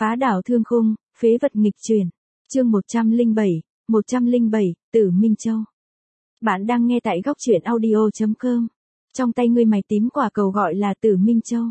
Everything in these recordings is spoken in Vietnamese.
Phá đảo thương khung, phế vật nghịch chuyển. Chương 107, Tử Minh Châu. Bạn đang nghe tại góc truyện audio.com. Trong tay ngươi mày tím quả cầu gọi là Tử Minh Châu.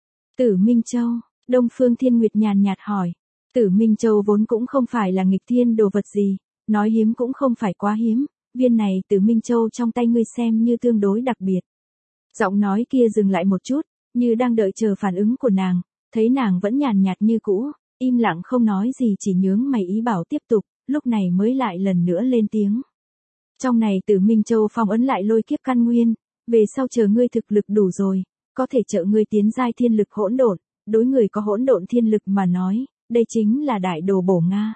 Tử Minh Châu, Đông Phương Thiên Nguyệt nhàn nhạt hỏi. Tử Minh Châu vốn cũng không phải là nghịch thiên đồ vật gì, nói hiếm cũng không phải quá hiếm, viên này Tử Minh Châu trong tay ngươi xem như tương đối đặc biệt. Giọng nói kia dừng lại một chút, như đang đợi chờ phản ứng của nàng, thấy nàng vẫn nhàn nhạt như cũ, im lặng không nói gì chỉ nhướng mày ý bảo tiếp tục, lúc này mới lại lần nữa lên tiếng. Trong này Tử Minh Châu phong ấn lại lôi kiếp căn nguyên, về sau chờ ngươi thực lực đủ rồi, có thể trợ ngươi tiến giai thiên lực hỗn độn, đối người có hỗn độn thiên lực mà nói, đây chính là đại đồ bổ Nga.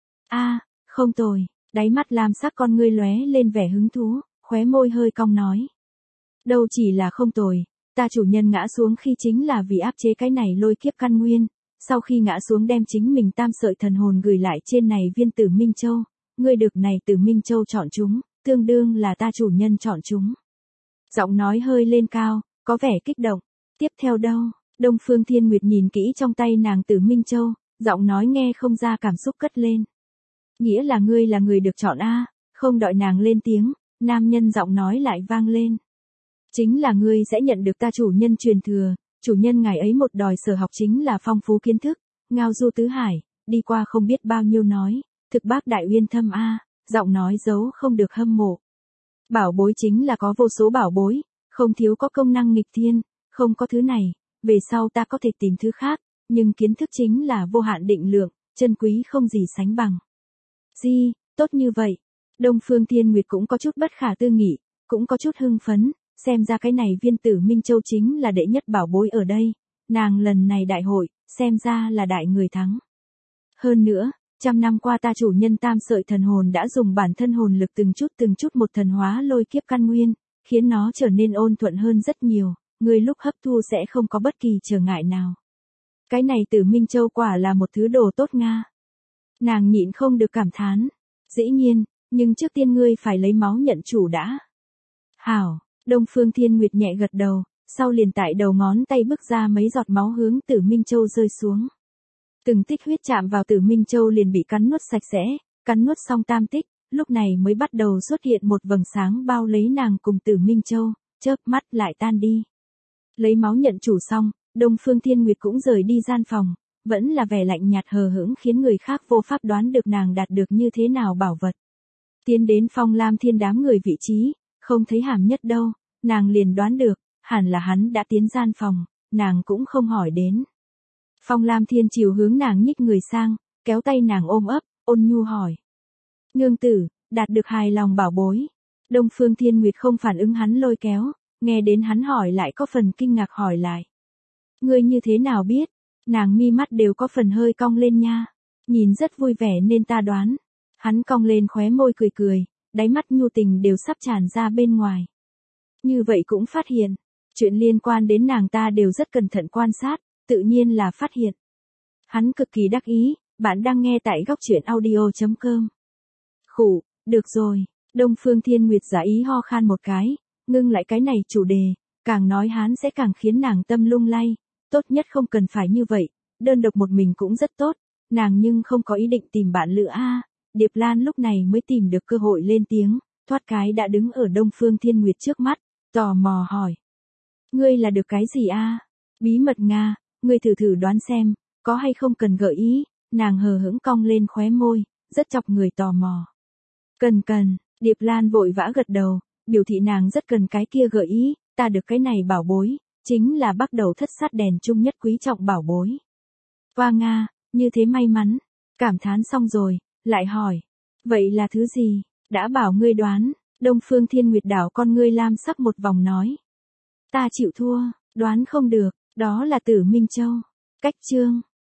A, không tồi, đáy mắt lam sắc con ngươi lóe lên vẻ hứng thú, khóe môi hơi cong nói. Đâu chỉ là không tồi, ta chủ nhân ngã xuống khi chính là vì áp chế cái này lôi kiếp căn nguyên, sau khi ngã xuống đem chính mình tam sợi thần hồn gửi lại trên này viên Tử Minh Châu, ngươi được này Tử Minh Châu chọn chúng, tương đương là ta chủ nhân chọn chúng. Giọng nói hơi lên cao, có vẻ kích động. Tiếp theo đâu? Đông Phương Thiên Nguyệt nhìn kỹ trong tay nàng Tử Minh Châu, giọng nói nghe không ra cảm xúc cất lên. Nghĩa là ngươi là người được chọn a, không đợi nàng lên tiếng, nam nhân giọng nói lại vang lên. Chính là ngươi sẽ nhận được ta chủ nhân truyền thừa, chủ nhân ngài ấy một đòi sở học chính là phong phú kiến thức, ngao du tứ hải, đi qua không biết bao nhiêu nói, thực bác đại uyên thâm a, giọng nói giấu không được hâm mộ. Bảo bối chính là có vô số bảo bối, không thiếu có công năng nghịch thiên, không có thứ này, về sau ta có thể tìm thứ khác, nhưng kiến thức chính là vô hạn định lượng, chân quý không gì sánh bằng. Di, tốt như vậy. Đông Phương Thiên Nguyệt cũng có chút bất khả tư nghị, cũng có chút hưng phấn, xem ra cái này viên Tử Minh Châu chính là đệ nhất bảo bối ở đây, nàng lần này đại hội, xem ra là đại người thắng. Hơn nữa, 100 năm qua ta chủ nhân tam sợi thần hồn đã dùng bản thân hồn lực từng chút một thần hóa lôi kiếp căn nguyên, khiến nó trở nên ôn thuận hơn rất nhiều, người lúc hấp thu sẽ không có bất kỳ trở ngại nào. Cái này Tử Minh Châu quả là một thứ đồ tốt Nga. Nàng nhịn không được cảm thán. Dĩ nhiên, nhưng trước tiên ngươi phải lấy máu nhận chủ đã. Hảo, Đông Phương Thiên Nguyệt nhẹ gật đầu, sau liền tại đầu ngón tay bước ra mấy giọt máu hướng Tử Minh Châu rơi xuống. Từng tích huyết chạm vào Tử Minh Châu liền bị cắn nuốt sạch sẽ, cắn nuốt xong tam tích, lúc này mới bắt đầu xuất hiện một vầng sáng bao lấy nàng cùng Tử Minh Châu, chớp mắt lại tan đi. Lấy máu nhận chủ xong, Đông Phương Thiên Nguyệt cũng rời đi gian phòng, vẫn là vẻ lạnh nhạt hờ hững khiến người khác vô pháp đoán được nàng đạt được như thế nào bảo vật. Tiến đến Phong Lam Thiên đám người vị trí, không thấy Hàm Nhất đâu, nàng liền đoán được, hẳn là hắn đã tiến gian phòng, nàng cũng không hỏi đến. Phong Lam Thiên chiều hướng nàng nhích người sang, kéo tay nàng ôm ấp, ôn nhu hỏi. Nương tử, đạt được hài lòng bảo bối. Đông Phương Thiên Nguyệt không phản ứng hắn lôi kéo, nghe đến hắn hỏi lại có phần kinh ngạc hỏi lại. Ngươi như thế nào biết? Nàng mi mắt đều có phần hơi cong lên nha. Nhìn rất vui vẻ nên ta đoán. Hắn cong lên khóe môi cười cười, đáy mắt nhu tình đều sắp tràn ra bên ngoài. Như vậy cũng phát hiện, chuyện liên quan đến nàng ta đều rất cẩn thận quan sát, tự nhiên là phát hiện. Hắn cực kỳ đắc ý, bạn đang nghe tại góc truyện audio.com. Khủ, được rồi, Đông Phương Thiên Nguyệt giả ý ho khan một cái, ngưng lại cái này chủ đề, càng nói hắn sẽ càng khiến nàng tâm lung lay, tốt nhất không cần phải như vậy, đơn độc một mình cũng rất tốt, nàng nhưng không có ý định tìm bạn lựa a. Điệp Lan lúc này mới tìm được cơ hội lên tiếng, thoát cái đã đứng ở Đông Phương Thiên Nguyệt trước mắt, tò mò hỏi. Ngươi là được cái gì a? Bí mật Nga, ngươi thử đoán xem, có hay không cần gợi ý, nàng hờ hững cong lên khóe môi, rất chọc người tò mò. Cần, Điệp Lan vội vã gật đầu, biểu thị nàng rất cần cái kia gợi ý, ta được cái này bảo bối, chính là bắt đầu thất sát đèn chung nhất quý trọng bảo bối. Hoa Nga, như thế may mắn, cảm thán xong rồi, lại hỏi, vậy là thứ gì, đã bảo ngươi đoán, Đông Phương Thiên Nguyệt đảo con ngươi lam sắc một vòng nói. Ta chịu thua, đoán không được, đó là Tử Minh Châu. Cách chương.